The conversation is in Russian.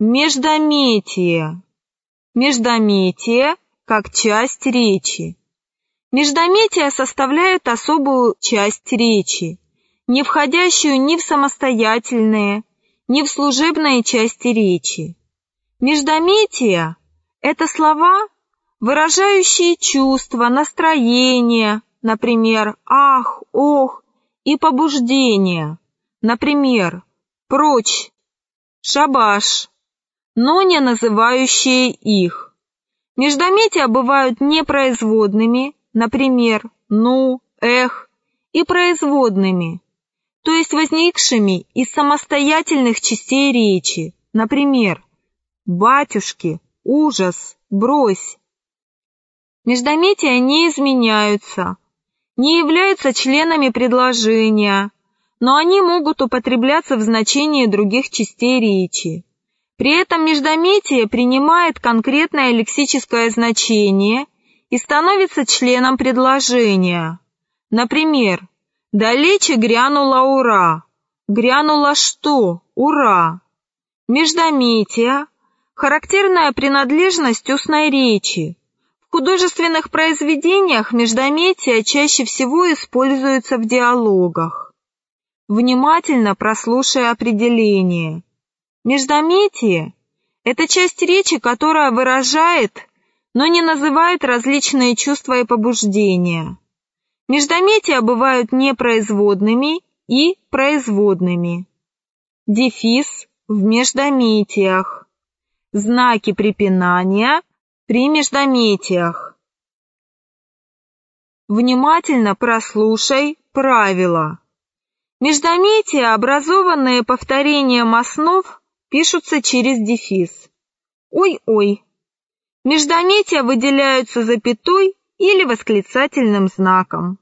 Междометие. Междометие как часть речи. Междометия составляют особую часть речи, не входящую ни в самостоятельные, ни в служебные части речи. Междометия – это слова, выражающие чувства, настроение, например, «ах», «ох», и побуждение, например, «прочь», «шабаш», но не называющие их. Междометия бывают непроизводными, например, «ну», «эх», и производными, то есть возникшими из самостоятельных частей речи, например, «батюшки», «ужас», «брось». Междометия не изменяются, не являются членами предложения, но они могут употребляться в значении других частей речи. При этом междометие принимает конкретное лексическое значение и становится членом предложения. Например, «далече грянула ура». Грянула что? Ура. Междометие – характерная принадлежность устной речи. В художественных произведениях междометия чаще всего используются в диалогах. Внимательно прослушай определение. Междометие – это часть речи, которая выражает, но не называет различные чувства и побуждения. Междометия бывают непроизводными и производными. Дефис в междометиях. Знаки препинания при междометиях. Внимательно прослушай правила. Междометия, образованные повторением основ, пишутся через дефис. Ой-ой. Междометия выделяются запятой или восклицательным знаком.